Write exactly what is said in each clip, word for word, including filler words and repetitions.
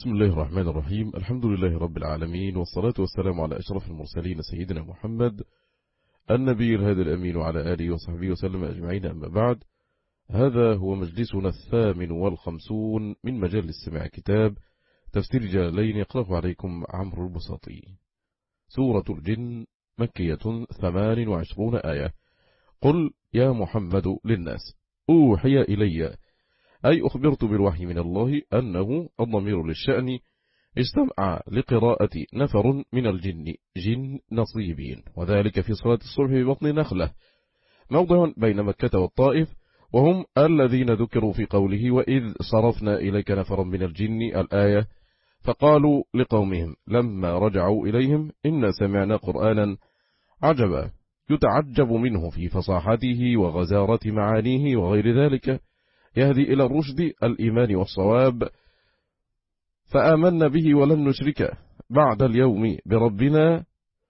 بسم الله الرحمن الرحيم. الحمد لله رب العالمين، والصلاة والسلام على أشرف المرسلين سيدنا محمد النبي الهادي الأمين وعلى آله وصحبه وسلم أجمعين. أما بعد، هذا هو مجلسنا الثامن والخمسون من مجال استماع كتاب تفسير جلالين، يقرأ عليكم عمرو البساطي. سورة الجن مكية ثمان وعشرون آية. قل يا محمد للناس أوحي إلي، أي أخبرت بالوحي من الله أنه الضمير للشأن استمع لقراءة نفر من الجن جن نصيبين، وذلك في صلاة الصبح ببطن نخلة، موضع بين مكة والطائف، وهم الذين ذكروا في قوله وإذ صرفنا إليك نفرا من الجن الآية، فقالوا لقومهم لما رجعوا إليهم إن سمعنا قرآنا عجبا يتعجب منه في فصاحته وغزارة معانيه وغير ذلك، يهدي إلى الرشد الإيمان والصواب، فآمنا به ولن نشرك بعد اليوم بربنا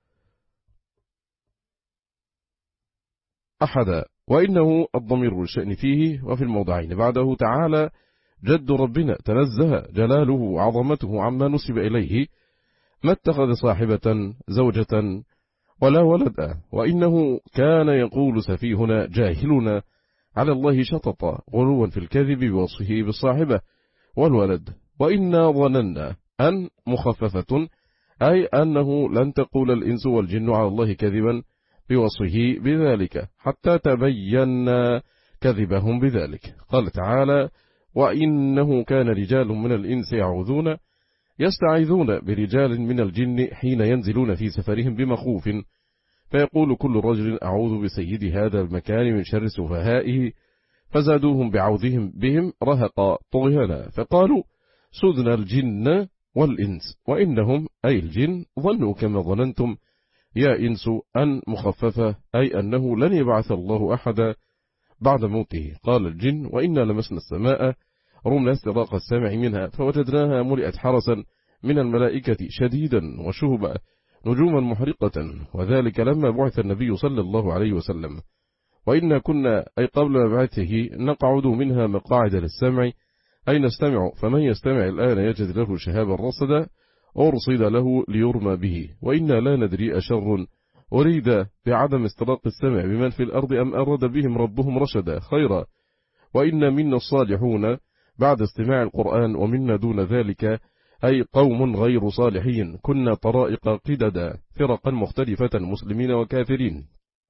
أحدا. وإنه الضمير الشأن فيه وفي الموضعين بعده تعالى جد ربنا تنزه جلاله وعظمته عما نسب إليه، ما اتخذ صاحبة زوجة ولا ولدا، وإنه كان يقول سفيهنا جاهلنا على الله شططا غلوا في الكذب بوصفه بالصاحبة والولد. وإنا ظننا أن مخففة، أي أنه لن تقول الإنس والجن على الله كذبا بوصفه بذلك حتى تبين كذبهم بذلك. قال تعالى وإنه كان رجال من الإنس يعوذون يستعيذون برجال من الجن حين ينزلون في سفرهم بمخوف، فيقول كل رجل أعوذ بسيد هذا المكان من شر سفهائه، فزادوهم بعوذهم بهم رهقا طغيانا، فقالوا سدنا الجن والإنس، وإنهم أي الجن ظنوا كما ظننتم يا إنس أن مخففة، أي أنه لن يبعث الله أحدا بعد موته. قال الجن وإنا لمسنا السماء رمنا استراق السمع منها فوجدناها ملئت حرسا من الملائكة شديدا وشهبا نجوما محرقة، وذلك لما بعث النبي صلى الله عليه وسلم. وإنا كنا أي قبل مبعثه نقعد منها مقاعد للسمع، أي نستمع، فمن يستمع الآن يجد له شهابا رصدا أرصد له ليرمى به. وإنا لا ندري أشر أريد بعدم استراق السمع بمن في الأرض أم أراد بهم ربهم رشدا خيرا. وإنا منا الصالحون بعد استماع القرآن، ومنا دون ذلك أي قوم غير صالحين، كنا طرائق قددا فرقا مختلفة مسلمين وكافرين.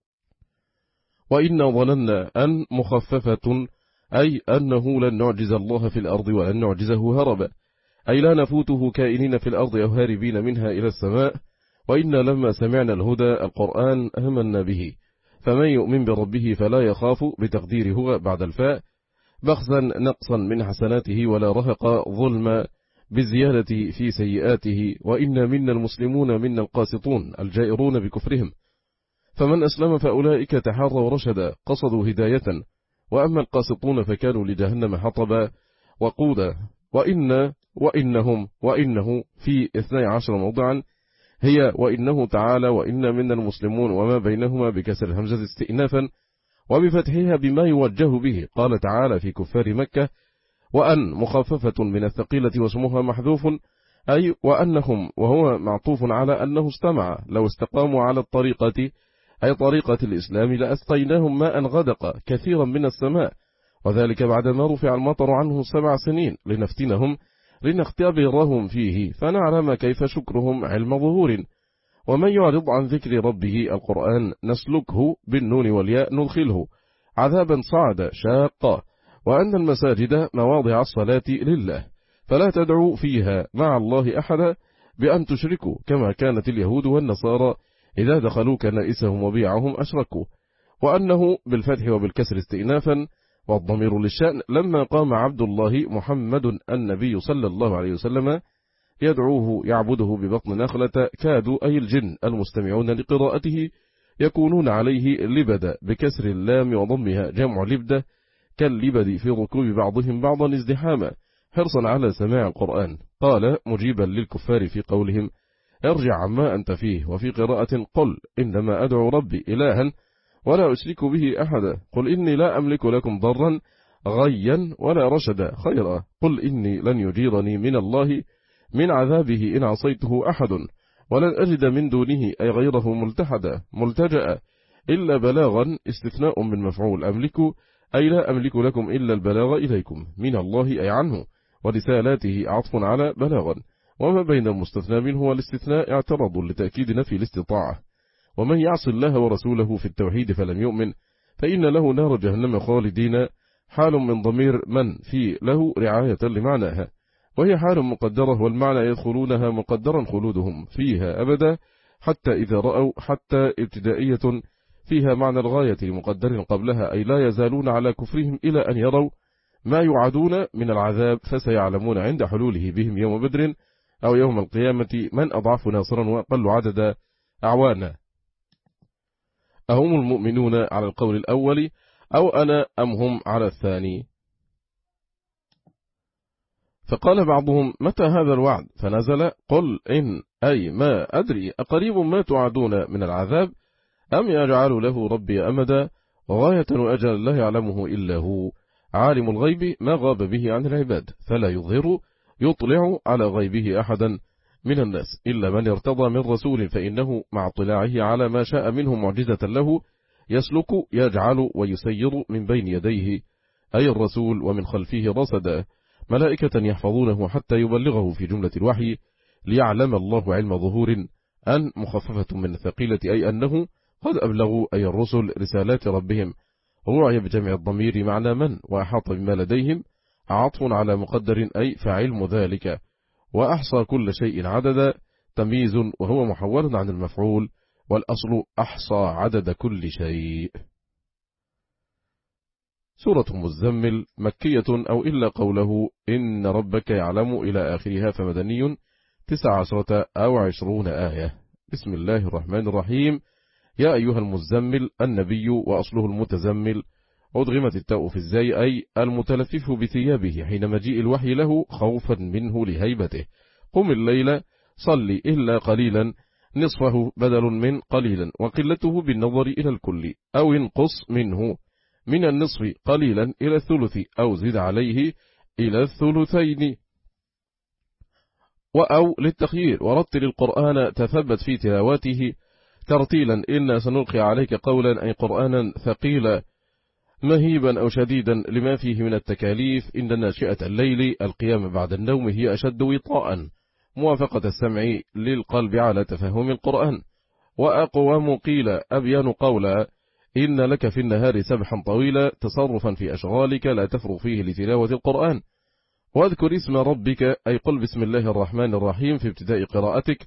وإنا ظننا أن مخففة، أي أنه لن نعجز الله في الأرض ولن نعجزه هربا، أي لا نفوته كائنين في الأرض أو هاربين منها إلى السماء. وإنا لما سمعنا الهدى القرآن آمنا به، فمن يؤمن بربه فلا يخاف بتقديره هو بعد الفاء بخسا نقصا من حسناته ولا رهق ظلما بالزيادة في سيئاته. وإنا منا المسلمون منا القاسطون الجائرون بكفرهم، فمن أسلم فأولئك تحروا رشدا قصدوا هداية، وأما القاسطون فكانوا لجهنم حطبا وقودا. وإن وإنهم وإنه في اثني عشر موضعا هي وإنه تعالى وإن منا المسلمون وما بينهما بكسر الهمزة استئنافا وبفتحها بما يوجه به. قال تعالى في كفار مكة وأن مخففة من الثقيلة واسمها محذوف، أي وأنهم، وهو معطوف على أنه استمع، لو استقاموا على الطريقة أي طريقة الإسلام لأسقيناهم ماء غدق كثيرا من السماء، وذلك بعدما رفع المطر عنه سبع سنين لنفتنهم لنختبرهم فيه فنعلم كيف شكرهم علم ظهور. ومن يعرض عن ذكر ربه القرآن نسلكه بالنون والياء ندخله عذابا صعدا شاقا. وأن المساجد مواضع الصلاة لله، فلا تدعوا فيها مع الله أحدا بأن تشركوا، كما كانت اليهود والنصارى إذا دخلوا كنائسهم وبيعهم أشركوا. وأنه بالفتح وبالكسر استئنافا والضمير للشأن لما قام عبد الله محمد النبي صلى الله عليه وسلم يدعوه يعبده ببطن نخلة، كادوا أي الجن المستمعون لقراءته يكونون عليه لبدا بكسر اللام وضمها جمع لبدة كاللبد في ركوب بعضهم بعضا ازدحاما حرصا على سماع القرآن. قال مجيبا للكفار في قولهم ارجع عما أنت فيه، وفي قراءة قل إنما أدعو ربي إلها ولا أشرك به أحدا، قل إني لا أملك لكم ضرا غيا ولا رشدا خيرا، قل إني لن يجيرني من الله من عذابه إن عصيته أحد، ولن أجد من دونه أي غيره ملتحدا ملتجأ إلا بلاغا، استثناء من مفعول أملك، أي لا أملك لكم إلا البلاغ إليكم من الله أي عنه، ورسالاته عطف على بلاغا، وما بين المستثنى منه والاستثناء اعترض لتأكيد نفي الاستطاعة. ومن يعص الله ورسوله في التوحيد فلم يؤمن فإن له نار جهنم خالدين، حال من ضمير من في له رعاية لمعناها، وهي حال مقدرة، والمعنى يدخلونها مقدرا خلودهم فيها أبدا، حتى إذا رأوا، حتى ابتدائية فيها معنى الغاية لمقدر قبلها، أي لا يزالون على كفرهم إلى أن يروا ما يوعدون من العذاب، فسيعلمون عند حلوله بهم يوم بدر أو يوم القيامة من أضعف ناصرا وأقل عدد أعوانا. أهم المؤمنون على القول الأول أو أنا أم هم على الثاني؟ فقال بعضهم متى هذا الوعد؟ فنزل قل إن أي ما أدري أقريب ما توعدون من العذاب أم يجعل له ربي أمدا، وغاية وأجل الله يعلمه إلا هو، عالم الغيب ما غاب به عن العباد، فلا يظهر يطلع على غيبه أحدا من الناس إلا من ارتضى من رسول، فإنه مع اطلاعه على ما شاء منه معجزة له يسلك يجعل ويسير من بين يديه أي الرسول ومن خلفه رصدا ملائكة يحفظونه حتى يبلغه في جملة الوحي، ليعلم الله علم ظهور أن مخففة من الثقيلة، أي أنه قد أبلغوا أي الرسل رسالات ربهم، روعي بجمع الضمير معنى من، وأحاط بما لديهم عطف على مقدر أي فعلم ذلك، وأحصى كل شيء عددا تمييز وهو محول عن المفعول، والأصل أحصى عدد كل شيء. سورة مزمل مكية أو إلا قوله إن ربك يعلم إلى آخرها، فمدني تسع عشرة أو عشرون آية. بسم الله الرحمن الرحيم. يا أيها المزمل النبي، وأصله المتزمل، أدغمت التاء في الزاي أي المتلفف بثيابه حين مجيء الوحي له خوفا منه لهيبته. قم الليل صلي إلا قليلا، نصفه بدل من قليلا، وقلته بالنظر إلى الكل، أو انقص منه من النصف قليلا إلى الثلث، أو زد عليه إلى الثلثين، وأو للتخيير. ورتل القرآن تثبت في تلاوته ترتيلا، إنا سنلقي عليك قولا أي قرآنا ثقيلا مهيبا أو شديدا لما فيه من التكاليف. إن ناشئة الليل القيام بعد النوم هي أشد وطاء، موافقة السمع للقلب على تفهم القرآن. وأقوم قيل أبيان قولا، إن لك في النهار سبحا طويلا، تصرفا في أشغالك لا تفرغ فيه لتلاوة القرآن. واذكر اسم ربك أي قل بسم الله الرحمن الرحيم في ابتداء قراءتك،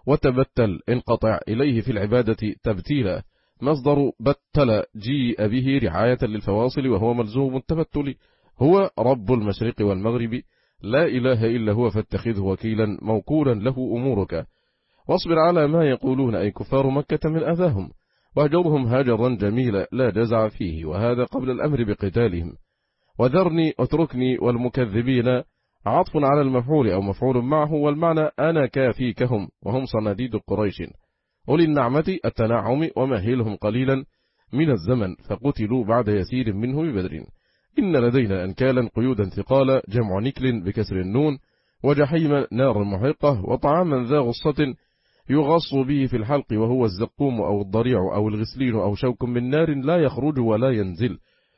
وتبتل انقطع إليه في العبادة تبتيلا، مصدر بتل جيء به رعاية للفواصل، وهو ملزوم التبتل. هو رب المشرق والمغرب لا إله إلا هو، فاتخذه وكيلا موكولا له أمورك. واصبر على ما يقولون أي كفار مكة من أذاهم، واهجرهم هاجرا جميلا لا جزع فيه، وهذا قبل الأمر بقتالهم. وذرني اتركني والمكذبين عطف على المفعول أو مفعول معه، والمعنى أنا كافيكهم، وهم صناديد قريش أولي النعمة التنعم، ومهلهم قليلا من الزمن، فقتلوا بعد يسير منه ببدر. إن لدينا أنكالا قيودا ثقالا، جمع نكل بكسر النون، وجحيم نار محرقة، وطعاما ذا غصة يغص به في الحلق، وهو الزقوم أو الضريع أو الغسلين أو شوك من نار لا يخرج ولا ينزل،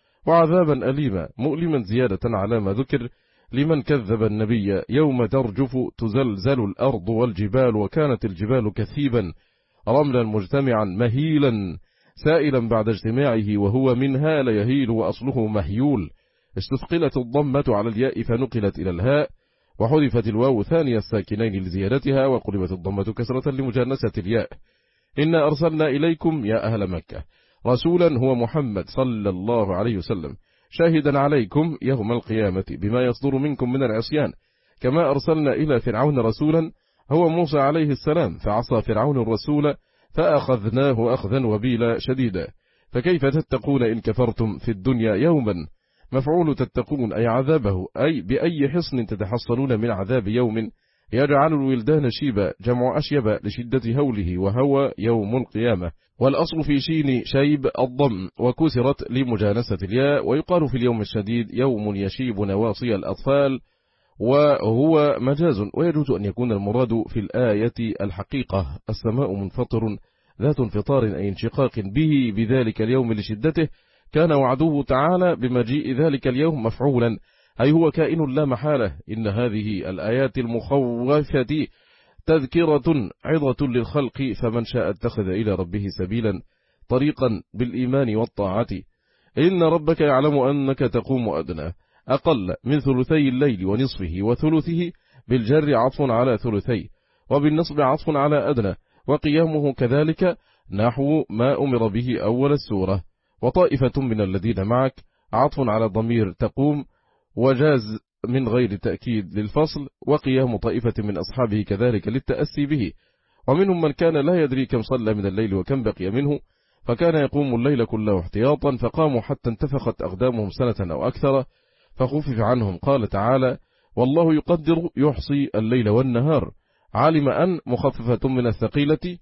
وعذابا أليما مؤلما زيادة على ما ذكر لمن كذب النبي. يوم ترجف تزلزل الأرض والجبال، وكانت الجبال كثيبا رملا مجتمعا مهيلا سائلا بعد اجتماعه، وهو منها ليهيل وأصله مهيول. استثقلت الضمة على الياء فنقلت إلى الهاء، وحذفت الواو ثاني الساكنين لزيادتها، وقلبت الضمة كسرة لمجانسة الياء. إنا أرسلنا إليكم يا أهل مكة رسولا هو محمد صلى الله عليه وسلم شاهدا عليكم يوم القيامة بما يصدر منكم من العصيان، كما أرسلنا إلى فرعون رسولا هو موسى عليه السلام، فعصى فرعون الرسول فأخذناه أخذا وبيلا شديدا. فكيف تتقون إن كفرتم في الدنيا يوما، مفعول تتقون أي عذابه، أي بأي حصن تتحصلون من عذاب يوم يجعل الولدان شيبا، جمع أشيب لشدة هوله، وهو يوم القيامة. والأصل في شين شيب الضم، وكسرت لمجانسة الياء. ويقال في اليوم الشديد يوم يشيب نواصي الأطفال، وهو مجاز، ويجوز أن يكون المراد في الآية الحقيقة. السماء منفطر ذات انفطار أي انشقاق به بذلك اليوم لشدته، كان وعده تعالى بمجيء ذلك اليوم مفعولا، أي هو كائن لا محالة. إن هذه الآيات المخوفة تذكرة عظة للخلق، فمن شاء اتخذ إلى ربه سبيلا طريقا بالإيمان والطاعة. إن ربك يعلم أنك تقوم أدنى أقل من ثلثي الليل ونصفه وثلثه، بالجر عطف على ثلثي، وبالنصب عطف على أدنى، وقيامه كذلك نحو ما أمر به أول السورة. وطائفة من الذين معك عطف على ضمير تقوم، وجاز من غير تأكيد للفصل، وقيام طائفة من أصحابه كذلك للتأسي به. ومنهم من كان لا يدري كم صلى من الليل وكم بقي منه، فكان يقوم الليل كله احتياطا، فقاموا حتى انتفخت أقدامهم سنة أو أكثر فخفف عنهم. قال تعالى: والله يقدر يحصي الليل والنهار. علم أن مخففة من الثقيلة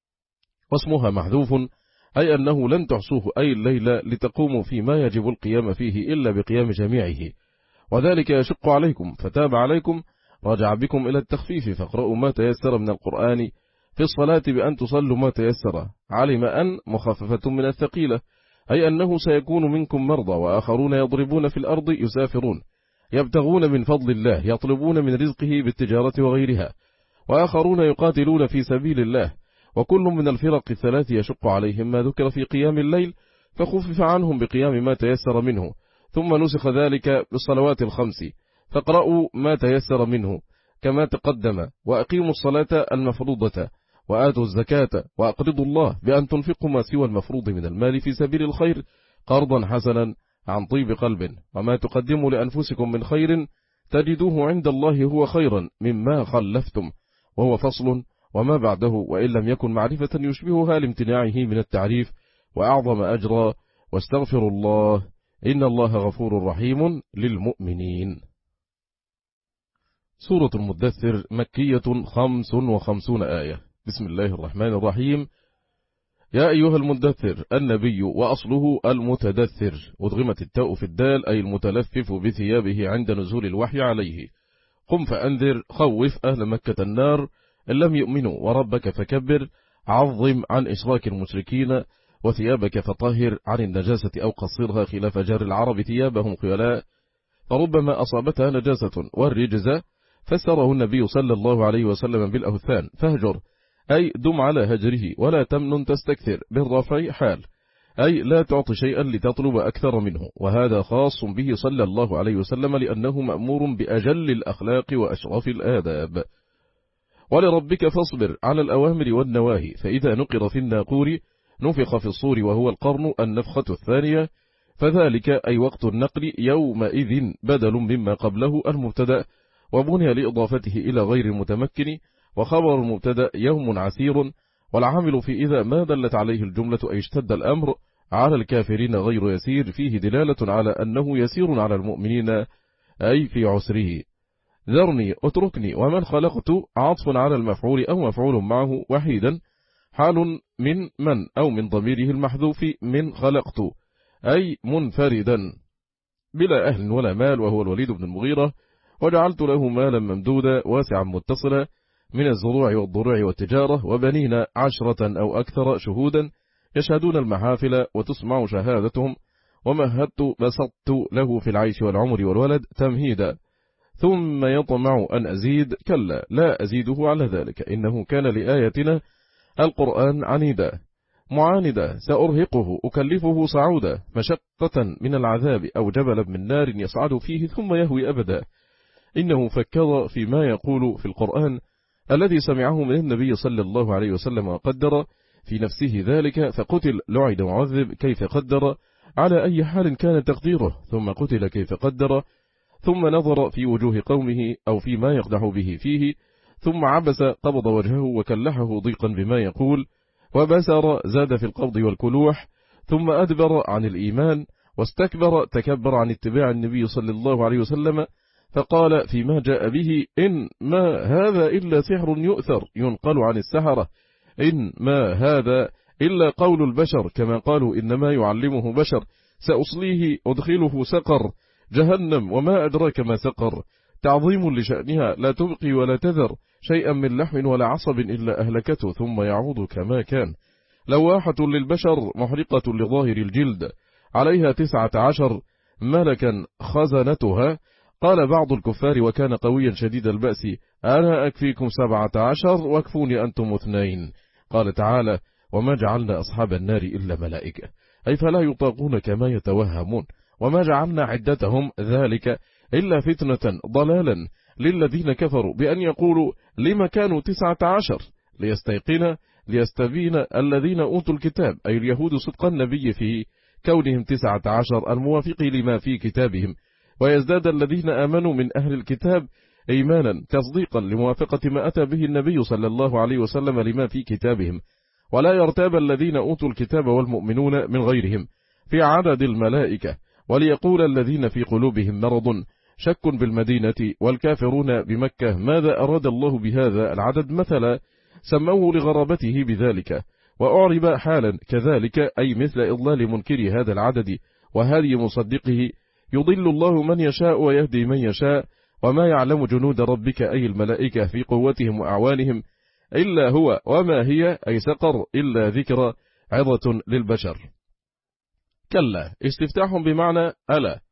واسمها محذوف، أي أنه لن تحصوه أي الليل لتقوموا فيما يجب القيام فيه إلا بقيام جميعه، وذلك يشق عليكم فتاب عليكم، رجع بكم إلى التخفيف، فاقرأوا ما تيسر من القرآن في الصلاة بأن تصلوا ما تيسر. علم أن مخففة من الثقيلة، أي أنه سيكون منكم مرضى، وآخرون يضربون في الأرض يسافرون يبتغون من فضل الله، يطلبون من رزقه بالتجارة وغيرها، وآخرون يقاتلون في سبيل الله. وكل من الفرق الثلاث يشق عليهم ما ذكر في قيام الليل، فخفف عنهم بقيام ما تيسر منه، ثم نسخ ذلك بالصلوات الخمس، فاقرأوا ما تيسر منه كما تقدم، وأقيموا الصلاة المفروضة، وآتوا الزكاة، وأقرضوا الله بأن تنفقوا ما سوى المفروض من المال في سبيل الخير قرضا حسنا عن طيب قلب، وما تقدموا لأنفسكم من خير تجدوه عند الله هو خيرا مما خلفتم، وهو فصل وما بعده، وإن لم يكن معرفة يشبهها لامتناعه من التعريف، وأعظم أجرا. واستغفر الله إن الله غفور رحيم للمؤمنين. سورة المدثر مكية خمس وخمسون آية. بسم الله الرحمن الرحيم. يا أيها المدثر النبي، وأصله المتدثر، أدغمت التاء في الدال أي المتلفف بثيابه عند نزول الوحي عليه. قم فأنذر، خوف أهل مكة النار إن لم يؤمنوا، وربك فكبر، عظم عن إشراك المشركين، وثيابك فطهر عن النجاسة أو قصرها خلاف جار العرب ثيابهم خيلاء، فربما أصابتها نجاسة. والرجز فسره النبي صلى الله عليه وسلم بالأوثان، فهجر أي دم على هجره، ولا تمنن تستكثر بالرفع حال، أي لا تعطي شيئا لتطلب أكثر منه، وهذا خاص به صلى الله عليه وسلم لأنه مأمور بأجل الأخلاق وأشرف الآداب. ولربك فاصبر على الأوامر والنواهي، فإذا نقر في الناقور نفخ في الصور، وهو القرن النفخة الثانية، فذلك أي وقت النقل يومئذ بدل مما قبله المبتدأ، وبني لإضافته إلى غير المتمكن، وخبر المبتدأ يوم عسير، والعامل في إذا ما دلت عليه الجملة أي اشتد الأمر على الكافرين غير يسير، فيه دلالة على أنه يسير على المؤمنين أي في عسره. ذرني اتركني ومن خلقت عطف على المفعول أو مفعول معه وحيدا، حال من من أو من ضميره المحذوف من خلقت، أي منفردا بلا أهل ولا مال، وهو الوليد بن المغيرة. وجعلت له مالا ممدودا واسعا متصلا من الزروع والضروع والتجارة، وبنين عشرة أو أكثر شهودا يشهدون المحافل وتسمع شهادتهم، ومهدت بسطت له في العيش والعمر والولد تمهيدا، ثم يطمع أن أزيد، كلا لا أزيده على ذلك، إنه كان لآياتنا القرآن عنيدا معاندا، سأرهقه أكلفه صعودا، مشقة من العذاب أو جبل من نار يصعد فيه ثم يهوي أبدا. إنه فكر فيما يقول في القرآن الذي سمعه من النبي صلى الله عليه وسلم، وقدر في نفسه ذلك، فقتل لعد وعذب كيف قدر، على أي حال كان تقديره، ثم قتل كيف قدر، ثم نظر في وجوه قومه أو فيما يقدح به فيه، ثم عبس قبض وجهه وكلحه ضيقا بما يقول، وبسر زاد في القبض والكلوح، ثم أدبر عن الإيمان واستكبر تكبر عن اتباع النبي صلى الله عليه وسلم، فقال فيما جاء به إن ما هذا إلا سحر يؤثر ينقل عن السحرة، إن ما هذا إلا قول البشر، كما قالوا إنما يعلمه بشر، سأصليه أدخله سقر جهنم وما أدراك ما سقر، تعظيم لشأنها لا تبقي ولا تذر شيئا من لحم ولا عصب إلا أهلكته ثم يعود كما كان. لواحة للبشر محرقة لظاهر الجلد، عليها تسعة عشر ملكا خزنتها. قال بعض الكفار وكان قويا شديد البأس: أنا أكفيكم سبعة عشر واكفوني أنتم اثنين. قال تعالى: وما جعلنا أصحاب النار إلا ملائكة، أي فلا يطاقون كما يتوهمون. وما جعلنا عدتهم ذلك إلا فتنة ضلالا للذين كفروا بأن يقولوا لما كانوا تسعة عشر ليستيقن ليستبين الذين أوتوا الكتاب، أي اليهود، صدق النبي في كونهم تسعة عشر الموافق لما في كتابهم، ويزداد الذين آمنوا من أهل الكتاب إيمانا تصديقا لموافقة ما أتى به النبي صلى الله عليه وسلم لما في كتابهم، ولا يرتاب الذين أوتوا الكتاب والمؤمنون من غيرهم في عدد الملائكة، وليقول الذين في قلوبهم مرض شك بالمدينة والكافرون بمكة ماذا أراد الله بهذا العدد مثلا، سموه لغرابته بذلك، وأعرب حالا كذلك، أي مثل إضلال منكر هذا العدد وهدي مصدقه. يضل الله من يشاء ويهدي من يشاء، وما يعلم جنود ربك أي الملائكة في قوتهم وأعوانهم إلا هو، وما هي أي سقر إلا ذكر عظة للبشر. كلا استفتاح بمعنى ألا.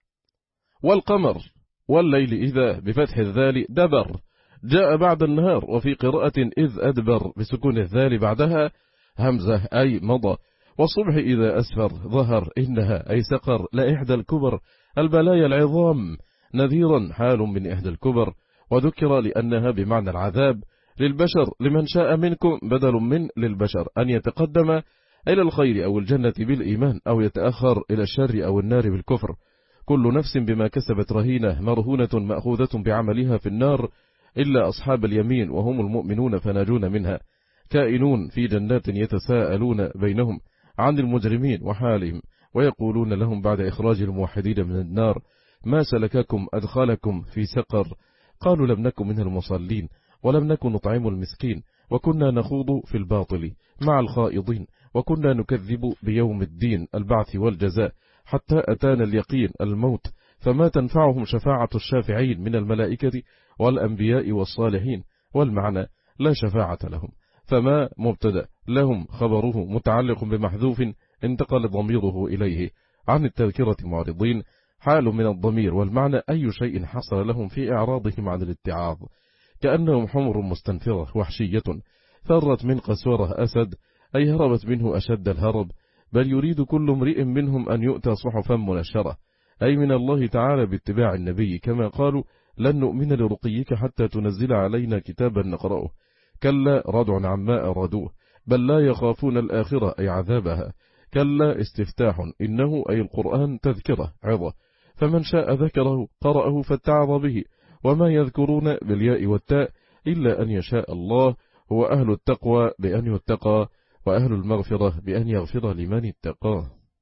والقمر والليل إذا بفتح الذال دبر جاء بعد النهار، وفي قراءة إذ أدبر بسكون الذال بعدها همزة أي مضى. والصبح إذا أسفر ظهر إنها أي سقر لا إحدى الكبر البلايا العظام، نذيرا حال من إحدى الكبر، وذكر لأنها بمعنى العذاب للبشر لمن شاء منكم، بدل من للبشر أن يتقدم إلى الخير أو الجنة بالإيمان، أو يتأخر إلى الشر أو النار بالكفر. كل نفس بما كسبت رهينة مرهونة مأخوذة بعملها في النار إلا أصحاب اليمين وهم المؤمنون فناجون منها، كائنون في جنات يتساءلون بينهم عن المجرمين وحالهم، ويقولون لهم بعد إخراج الموحدين من النار ما سلككم أدخلكم في سقر؟ قالوا لم نكن من المصلين ولم نكن نطعم المسكين وكنا نخوض في الباطل مع الخائضين وكنا نكذب بيوم الدين البعث والجزاء حتى أتانا اليقين الموت، فما تنفعهم شفاعة الشافعين من الملائكة والأنبياء والصالحين. والمعنى لا شفاعة لهم، فما مبتدأ لهم خبره متعلق بمحذوف انتقل ضميره إليه عن التذكرة معرضين، حال من الضمير. والمعنى أي شيء حصل لهم في إعراضهم عن الاتعاظ، كأنهم حمر مستنفرة وحشية فرت من قسورة أسد، أي هربت منه أشد الهرب. بل يريد كل امرئ منهم أن يؤتى صحفا منشرة، أي من الله تعالى باتباع النبي، كما قالوا لن نؤمن لرقيك حتى تنزل علينا كتابا نقرأه. كلا ردع عما أرادوه، بل لا يخافون الآخرة أي عذابها. كلا استفتاح، إنه أي القرآن تذكرة عظة، فمن شاء ذكره قرأه فاتعظ به. وما يذكرون بالياء والتاء إلا أن يشاء الله، هو أهل التقوى بأن يتقى، وأهل المغفرة بأن يغفر لمن اتقاه.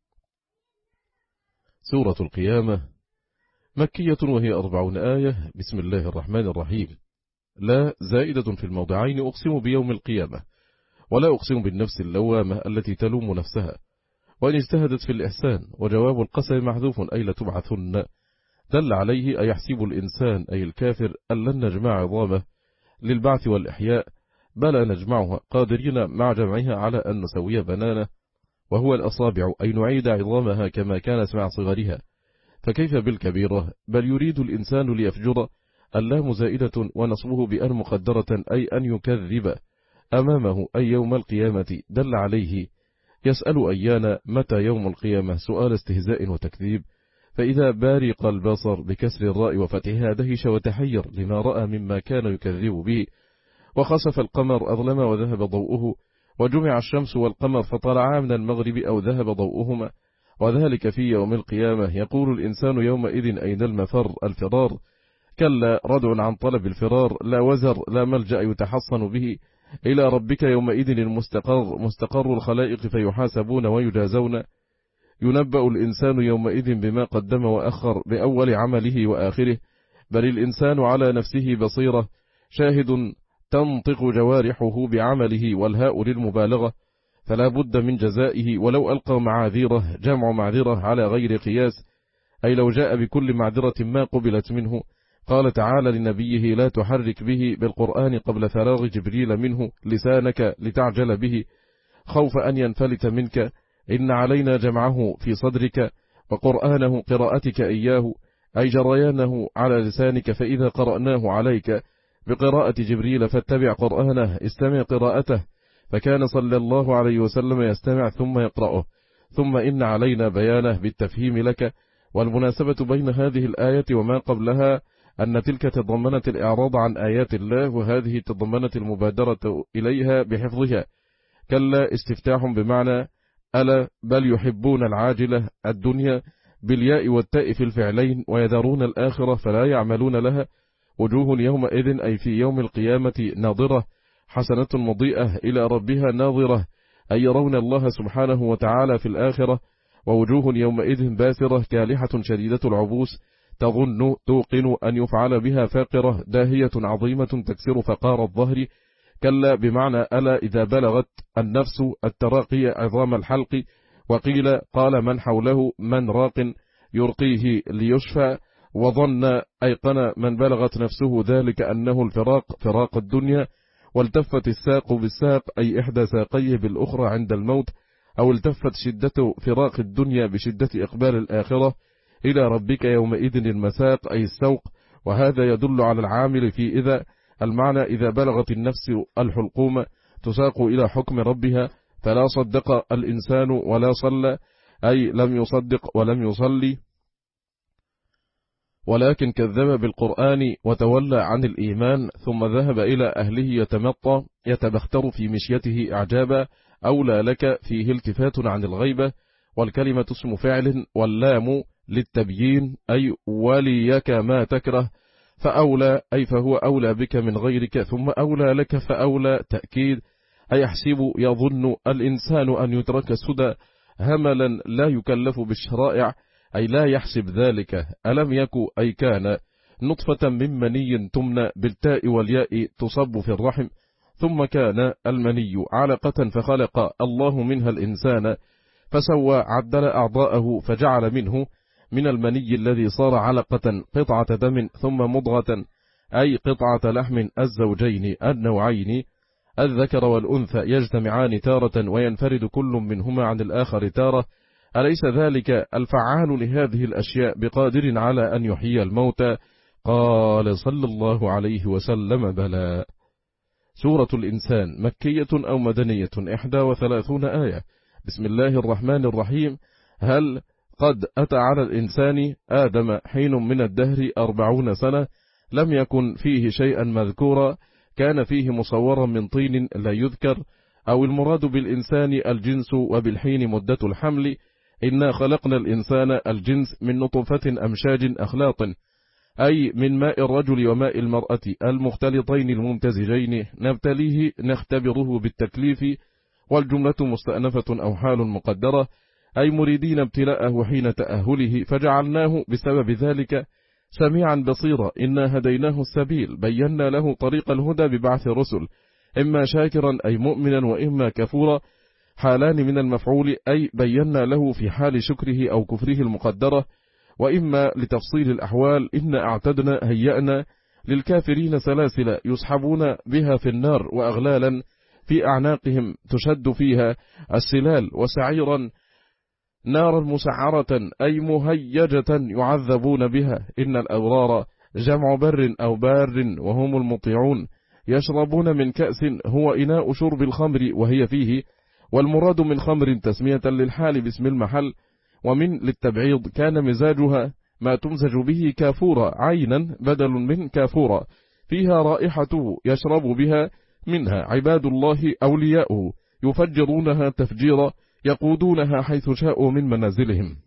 سورة القيامة مكية وهي أربعون آية. بسم الله الرحمن الرحيم. لا زائدة في الموضعين، أقسم بيوم القيامة، ولا أقسم بالنفس اللوامة التي تلوم نفسها وإن اجتهدت في الإحسان. وجواب القسم محذوف أي لتبعثن، دل عليه أيحسب الإنسان أي الكافر أن لن نجمع عظامه للبعث والإحياء، بل نجمعها قادرين مع جمعها على أن نسوي بنانه، وهو الأصابع، أي نعيد عظامها كما كانت مع صغرها، فكيف بالكبيرة؟ بل يريد الإنسان ليفجر. اللام زائدة ونصبه بأن مقدرة أي أن يكذب أمامه أي يوم القيامة، دل عليه يسأل أيان متى يوم القيامة، سؤال استهزاء وتكذيب. فإذا بارق البصر بكسر الراء وفتحها دهش وتحير لما رأى مما كان يكذب به. وخسف القمر أظلم وذهب ضوءه، وجمع الشمس والقمر فطلعا من المغرب أو ذهب ضوءهما، وذلك في يوم القيامة. يقول الإنسان يومئذ أين المفر؟ الفرار. كلا ردع عن طلب الفرار، لا وزر لا ملجأ يتحصن به، إلى ربك يومئذ المستقر، مستقر الخلائق فيحاسبون ويجازون. ينبأ الإنسان يومئذ بما قدم وأخر، بأول عمله وآخره، بل الإنسان على نفسه بصيرة، شاهد تنطق جوارحه بعمله، والهاء للمبالغة، فلا بد من جزائه ولو ألقى معاذيره، جمع معذرة على غير قياس، أي لو جاء بكل معذرة ما قبلت منه، قال تعالى لنبيه: لا تحرك به بالقرآن قبل فراغ جبريل منه لسانك لتعجل به خوف أن ينفلت منك، إن علينا جمعه في صدرك وقرآنه قراءتك إياه، أي جريانه على لسانك، فإذا قرأناه عليك بقراءة جبريل فاتبع قرآنه، استمع قراءته، فكان صلى الله عليه وسلم يستمع ثم يقرأه، ثم إن علينا بيانه بالتفهيم لك. والمناسبة بين هذه الآية وما قبلها أن تلك تضمنت الإعراض عن آيات الله، وهذه تضمنت المبادرة إليها بحفظها. كلا استفتاح بمعنى ألا، بل يحبون العاجلة الدنيا بالياء والتاء في الفعلين، ويذرون الآخرة فلا يعملون لها. وجوه يومئذ أي في يوم القيامة ناظرة حسنة مضيئة إلى ربها ناظرة، أي يرون الله سبحانه وتعالى في الآخرة. ووجوه يومئذ باسرة كالحة شديدة العبوس، تظن توقن أن يفعل بها فاقرة، داهية عظيمة تكسر فقار الظهر. كلا بمعنى ألا، إذا بلغت النفس التراقي عظام الحلق. وقيل قال من حوله من راق يرقيه ليشفى، وظن أيقن من بلغت نفسه ذلك أنه الفراق، فراق الدنيا. والتفت الساق بالساق أي إحدى ساقيه بالأخرى عند الموت، أو التفت شدة فراق الدنيا بشدة إقبال الآخرة. إلى ربك يومئذ المساق أي السوق، وهذا يدل على العامل في إذا، المعنى إذا بلغت النفس الحلقوم تساق إلى حكم ربها، فلا صدق الإنسان ولا صلى، أي لم يصدق ولم يصلي، ولكن كذب بالقرآن وتولى عن الإيمان، ثم ذهب إلى أهله يتمطى يتبختر في مشيته إعجابا. أولى لك فيه التفات عن الغيبة، والكلمة اسم فعل، واللام للتبيين أي وليك ما تكره، فأولى أي فهو أولى بك من غيرك، ثم أولى لك فأولى تأكيد، أي يحسب يظن الإنسان أن يترك سدى هملا لا يكلف بالشرائع، أي لا يحسب ذلك. ألم يكو أي كان نطفة من مني تمنى بالتاء والياء تصب في الرحم، ثم كان المني علقة فخلق الله منها الإنسان فسوى عدل أعضاءه فجعل منه من المني الذي صار علقة قطعة دم ثم مضغة أي قطعة لحم، الزوجين النوعين الذكر والأنثى يجتمعان تارة وينفرد كل منهما عن الآخر تارة. أليس ذلك الفعال لهذه الأشياء بقادر على أن يحيي الموتى؟ قال صلى الله عليه وسلم بلى. سورة الإنسان مكية أو مدنية، إحدى وثلاثون آية. بسم الله الرحمن الرحيم. هل قد أتى على الإنسان آدم حين من الدهر أربعون سنة لم يكن فيه شيئا مذكورا، كان فيه مصورا من طين لا يذكر، أو المراد بالإنسان الجنس وبالحين مدة الحمل. إنا خلقنا الإنسان الجنس من نطفة أمشاج أخلاط، أي من ماء الرجل وماء المرأة المختلطين الممتزجين، نبتليه نختبره بالتكليف. والجملة مستأنفة أو حال مقدرة، أي مريدين ابتلاءه حين تأهله، فجعلناه بسبب ذلك سميعا بصيرا. إنا هديناه السبيل، بينا له طريق الهدى ببعث رسل، إما شاكرا أي مؤمنا، وإما كفورا، حالان من المفعول، أي بينا له في حال شكره أو كفره المقدرة، وإما لتفصيل الأحوال. إنا أعتدنا هيأنا للكافرين سلاسل يسحبون بها في النار، وأغلالا في أعناقهم تشد فيها السلال، وسعيرا نارا مسعرة أي مهيجة يعذبون بها. إن الأبرار جمع بر أو بار وهم المطيعون، يشربون من كأس هو إناء شرب الخمر وهي فيه، والمراد من خمر تسمية للحال باسم المحل، ومن للتبعيض كان مزاجها ما تمزج به كافورا، عينا بدل من كافورا، فيها رائحته يشرب بها منها عباد الله أولياؤه، يفجرونها تفجيرا، يقودونها حيث شاءوا من منازلهم،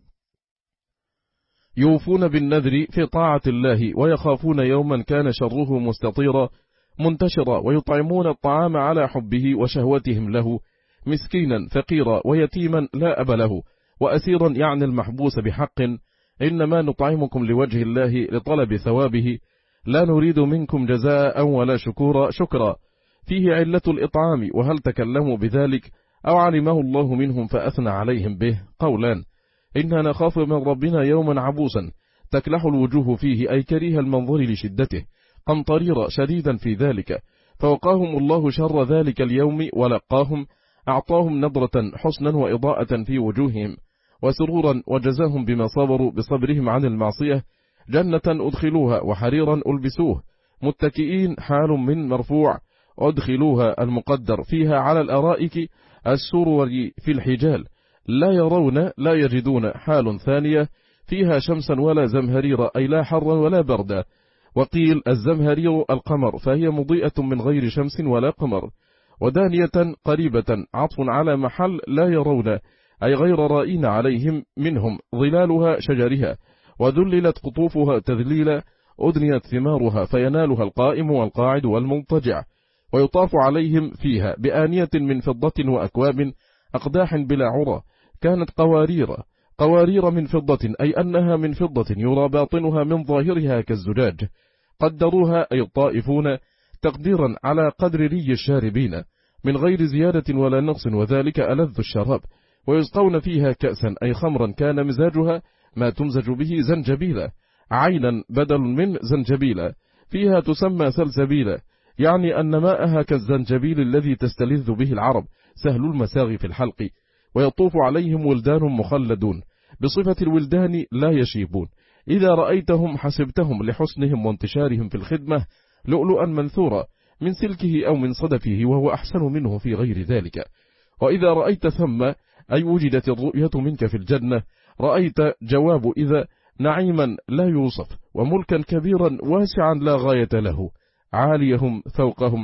يوفون بالنذر في طاعة الله، ويخافون يوما كان شره مستطيرا منتشرا، ويطعمون الطعام على حبه وشهوتهم له، مسكينا فقيرا ويتيما لا أب له، وأسيرا يعني المحبوس بحق. إنما نطعمكم لوجه الله لطلب ثوابه، لا نريد منكم جزاء ولا شكورا. شكرا فيه علة الإطعام، وهل تكلموا بذلك أو علمه الله منهم فأثنى عليهم به؟ قولان. إنا نخاف من ربنا يوما عبوسا تكلح الوجوه فيه أي كريه المنظر لشدته، قمطرير شديدا في ذلك، فوقاهم الله شر ذلك اليوم ولقاهم، أعطاهم نظرة حسنا وإضاءة في وجوههم وسرورا، وجزاهم بما صبروا بصبرهم عن المعصية جنة أدخلوها وحريرا ألبسوه، متكئين حال من مرفوع أدخلوها المقدر فيها على الأرائك السرور في الحجال، لا يرون لا يجدون حال ثانية فيها شمسا ولا زمهرير أي لا حرا ولا بردا. وقيل الزمهرير القمر فهي مضيئة من غير شمس ولا قمر. ودانية قريبة عطف على محل لا يرون أي غير رائين عليهم منهم ظلالها شجرها، وذللت قطوفها تذليلا، أدنيت ثمارها فينالها القائم والقاعد والمضطجع. ويطاف عليهم فيها بآنية من فضة وأكواب أقداح بلا عرى، كانت قوارير قوارير من فضة أي أنها من فضة يرى باطنها من ظاهرها كالزجاج، قدروها أي الطائفون تقديرا على قدر ري الشاربين من غير زيادة ولا نقص، وذلك ألذ الشراب. ويسقون فيها كأسا أي خمرا كان مزاجها ما تمزج به زنجبيلا، عينا بدل من زنجبيلا، فيها تسمى سلسبيلا، يعني أن ماءها كالزنجبيل الذي تستلذ به العرب سهل المساغ في الحلق. ويطوف عليهم ولدان مخلدون، بصفة الولدان لا يشيبون، إذا رأيتهم حسبتهم لحسنهم وانتشارهم في الخدمة لؤلؤا منثورا من سلكه أو من صدفه، وهو أحسن منه في غير ذلك. وإذا رأيت ثم أي وجدت الرؤية منك في الجنة، رأيت جواب إذا نعيما لا يوصف، وملكا كبيرا واسعا لا غاية له، عاليهم فوقهم،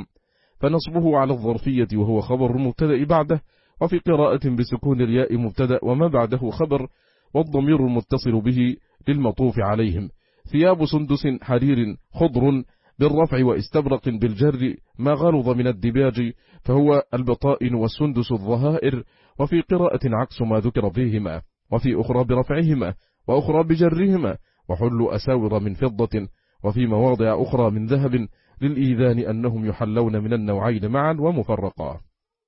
فنصبه على الظرفية وهو خبر المبتدأ بعده، وفي قراءة بسكون الياء مبتدأ وما بعده خبر، والضمير المتصل به للمطوف عليهم. ثياب سندس حرير خضر بالرفع، واستبرق بالجر ما غلظ من الدباج فهو البطائن، والسندس الظهائر، وفي قراءة عكس ما ذكر فيهما، وفي أخرى برفعهما وأخرى بجرهما، وحلوا أساور من فضة، وفي مواضع أخرى من ذهب، للإيذان أنهم يحلون من النوعين معا ومفرقا.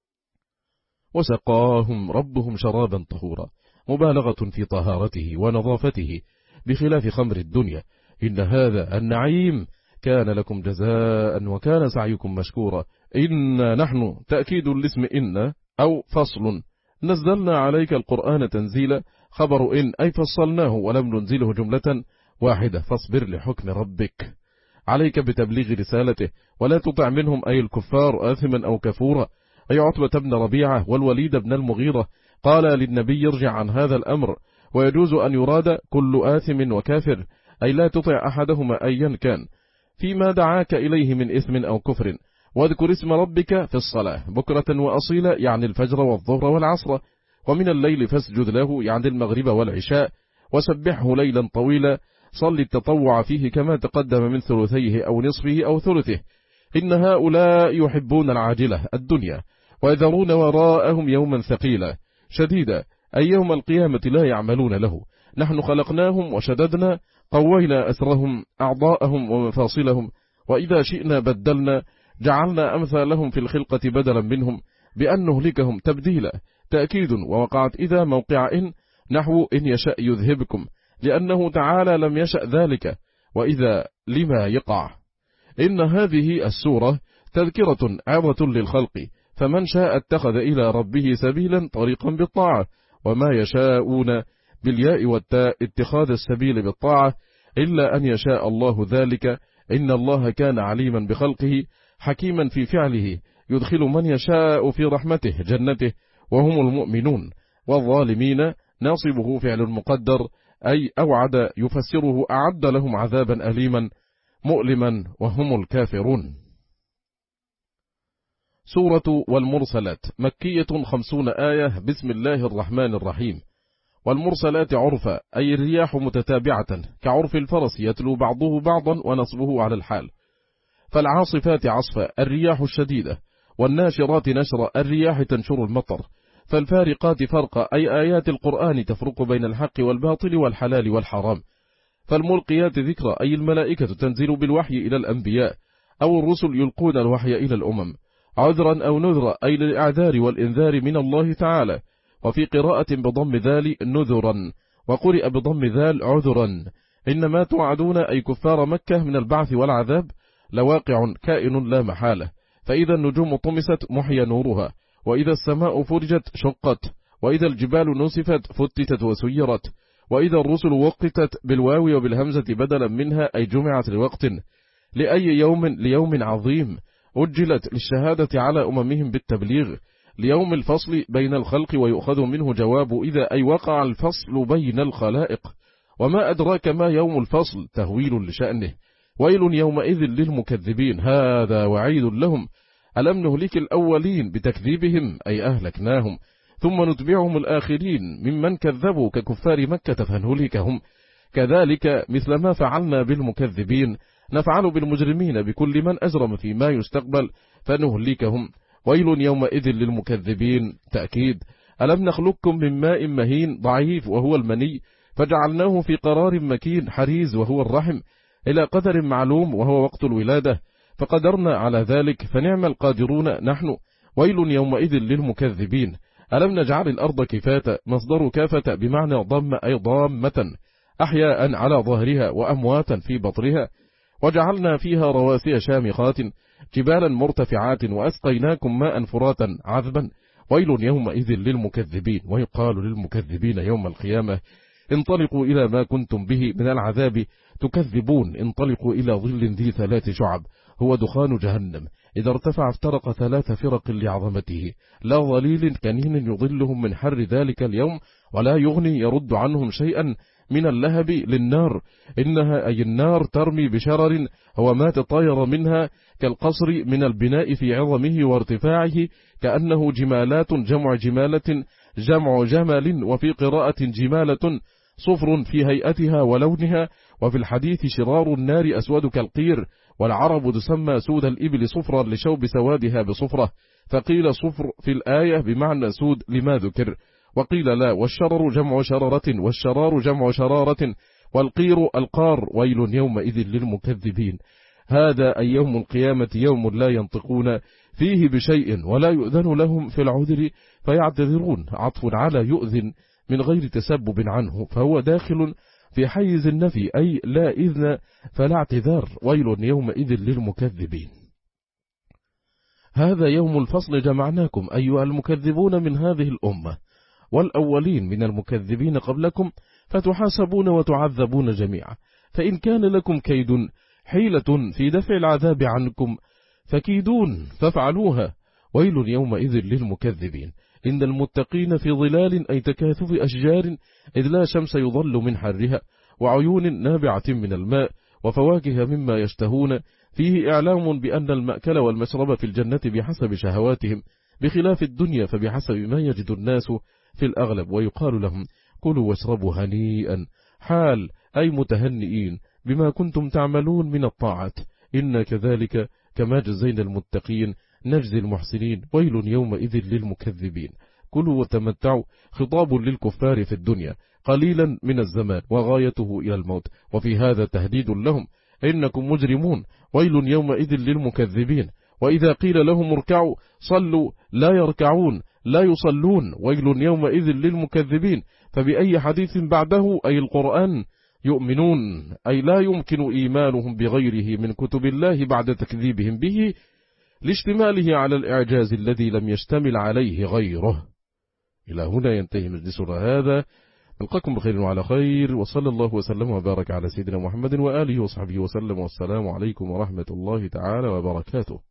وسقاهم ربهم شرابا طهورا، مبالغة في طهارته ونظافته بخلاف خمر الدنيا، إن هذا النعيم كان لكم جزاء وكان سعيكم مشكورا. إنا نحن تأكيد الاسم إن أو فصل، نزلنا عليك القرآن تنزيلا، خبر إن أي فصلناه ولم ننزله جملة واحدة، فاصبر لحكم ربك، عليك بتبليغ رسالته، ولا تطع منهم أي الكفار آثما أو كفورا، أي عتبة بن ربيعة والوليد بن المغيرة. قال للنبي ارجع عن هذا الأمر، ويجوز أن يراد كل آثم وكافر، أي لا تطع أحدهما أيا كان فيما دعاك إليه من إثم أو كفر، واذكر اسم ربك في الصلاة بكرة وأصيلا، يعني الفجر والظهر والعصر، ومن الليل فاسجد له، يعني المغرب والعشاء، وسبحه ليلا طويلا، صل التطوع فيه كما تقدم من ثلثيه أو نصفه أو ثلثه. إن هؤلاء يحبون العاجلة الدنيا، ويذرون وراءهم يوما ثقيلا شديدا، أي يوم القيامة لا يعملون له. نحن خلقناهم وشددنا قوينا أسرهم أعضاءهم ومفاصلهم، وإذا شئنا بدلنا جعلنا أمثالهم في الخلقة بدلا منهم، بأن نهلكهم تبديلا. تأكيد، ووقعت إذا موقع إن، نحو إن يشأ يذهبكم، لأنه تعالى لم يشأ ذلك، وإذا لما يقع. إن هذه السورة تذكرة عظة للخلق، فمن شاء اتخذ إلى ربه سبيلا طريقا بالطاعة، وما يشاءون بالياء والتاء اتخاذ السبيل بالطاعة إلا أن يشاء الله ذلك، إن الله كان عليما بخلقه حكيما في فعله، يدخل من يشاء في رحمته جنته وهم المؤمنون، والظالمين ناصبه فعل مقدر، أي أوعد يفسره أعد لهم عذابا أليما مؤلما وهم الكافرون. سورة والمرسلات مكية خمسون آية. بسم الله الرحمن الرحيم. والمرسلات عرفا أي الرياح متتابعة كعرف الفرس يتلو بعضه بعضا ونصبه على الحال. فالعاصفات عصفا الرياح الشديدة، والناشرات نشرا الرياح تنشر المطر. فالفارقات فرقا أي آيات القرآن تفرق بين الحق والباطل والحلال والحرام. فالملقيات ذكرا أي الملائكة تنزل بالوحي إلى الأنبياء، أو الرسل يلقون الوحي إلى الأمم، عذرا أو نذرا أي للإعذار والإنذار من الله تعالى. وفي قراءة بضم ذال نذرا، وقرئ بضم ذال عذرا، إن ما توعدون أي كفار مكة من البعث والعذاب لواقع كائن لا محالة، فإذا النجوم طمست محي نورها، وإذا السماء فرجت شقت، وإذا الجبال نسفت فتتت وسيرت، وإذا الرسل وقتت بالواو وبالهمزة بدلا منها أي جمعت لوقت، لأي يوم ليوم عظيم أجلت للشهادة على أممهم بالتبليغ، ليوم الفصل بين الخلق ويؤخذ منه جواب إذا أي وقع الفصل بين الخلائق. وما أدراك ما يوم الفصل تهويل لشأنه. ويل يومئذ للمكذبين هذا وعيد لهم. ألم نهلك الأولين بتكذيبهم أي أهلكناهم ثم نتبعهم الآخرين ممن كذبوا ككفار مكة فنهلكهم. كذلك مثل ما فعلنا بالمكذبين نفعل بالمجرمين بكل من أجرم فيما يستقبل فنهلكهم. ويل يومئذ للمكذبين تأكيد. ألم نخلقكم من ماء مهين ضعيف وهو المني فجعلناه في قرار مكين حريز وهو الرحم إلى قدر معلوم وهو وقت الولادة فقدرنا على ذلك فنعم القادرون نحن. ويل يومئذ للمكذبين. ألم نجعل الأرض كفاة مصدر كافة بمعنى ضم أي ضامة أحياء على ظهرها وأمواتا في بطرها وجعلنا فيها رواسي شامخات جبالا مرتفعات وأسقيناكم ماء فراتا عذبا. ويل يومئذ للمكذبين. ويقال للمكذبين يوم القيامة انطلقوا إلى ما كنتم به من العذاب تكذبون. انطلقوا إلى ظل ذي ثلاث شعب هو دخان جهنم إذا ارتفع افترق ثلاث فرق لعظمته لا ظليل كنين يضلهم من حر ذلك اليوم ولا يغني يرد عنهم شيئا من اللهب للنار. إنها أي النار ترمي بشرر هو ما تطاير منها كالقصر من البناء في عظمه وارتفاعه كأنه جمالات جمع جمالة جمع جمل وفي قراءة جمالة صفر في هيئتها ولونها. وفي الحديث شرار النار أسود كالقير والعرب تسمى سود الإبل صفرا لشوب سوادها بصفرة فقيل صفر في الآية بمعنى سود لما ذكر وقيل لا والشرر جمع شررة والشرار جمع شرارة والقير القار. ويل يومئذ للمكذبين. هذا أي يوم القيامة يوم لا ينطقون فيه بشيء ولا يؤذن لهم في العذر فيعتذرون عطف على يؤذن من غير تسبب عنه فهو داخل في حيز النفي أي لا إذن فلا اعتذار. ويل يومئذ للمكذبين. هذا يوم الفصل جمعناكم أيها المكذبون من هذه الأمة والأولين من المكذبين قبلكم فتحاسبون وتعذبون جميعا. فإن كان لكم كيد حيلة في دفع العذاب عنكم فكيدون فافعلوها. ويل يومئذ للمكذبين. إن المتقين في ظلال أي تكاثف أشجار إذ لا شمس يظل من حرها وعيون نابعة من الماء وفواكه مما يشتهون فيه إعلام بأن المأكل والمشرب في الجنة بحسب شهواتهم بخلاف الدنيا فبحسب ما يجد الناس في الأغلب. ويقال لهم كلوا واشربوا هنيئا حال أي متهنئين بما كنتم تعملون من الطاعات إن كذلك كما جزينا المتقين نجزي المحسنين. ويل يومئذ للمكذبين. كلوا وتمتعوا خطاب للكفار في الدنيا قليلا من الزمان وغايته إلى الموت وفي هذا تهديد لهم إنكم مجرمون. ويل يومئذ للمكذبين. وإذا قيل لهم اركعوا صلوا لا يركعون لا يصلون. ويل يومئذ للمكذبين. فبأي حديث بعده أي القرآن يؤمنون أي لا يمكن إيمانهم بغيره من كتب الله بعد تكذيبهم به لاشتماله على الإعجاز الذي لم يشتمل عليه غيره. إلى هنا ينتهي مجلسنا هذا. نلقاكم بخير وعلى خير وصلى الله وسلم وبارك على سيدنا محمد وآله وصحبه وسلم والسلام عليكم ورحمة الله تعالى وبركاته.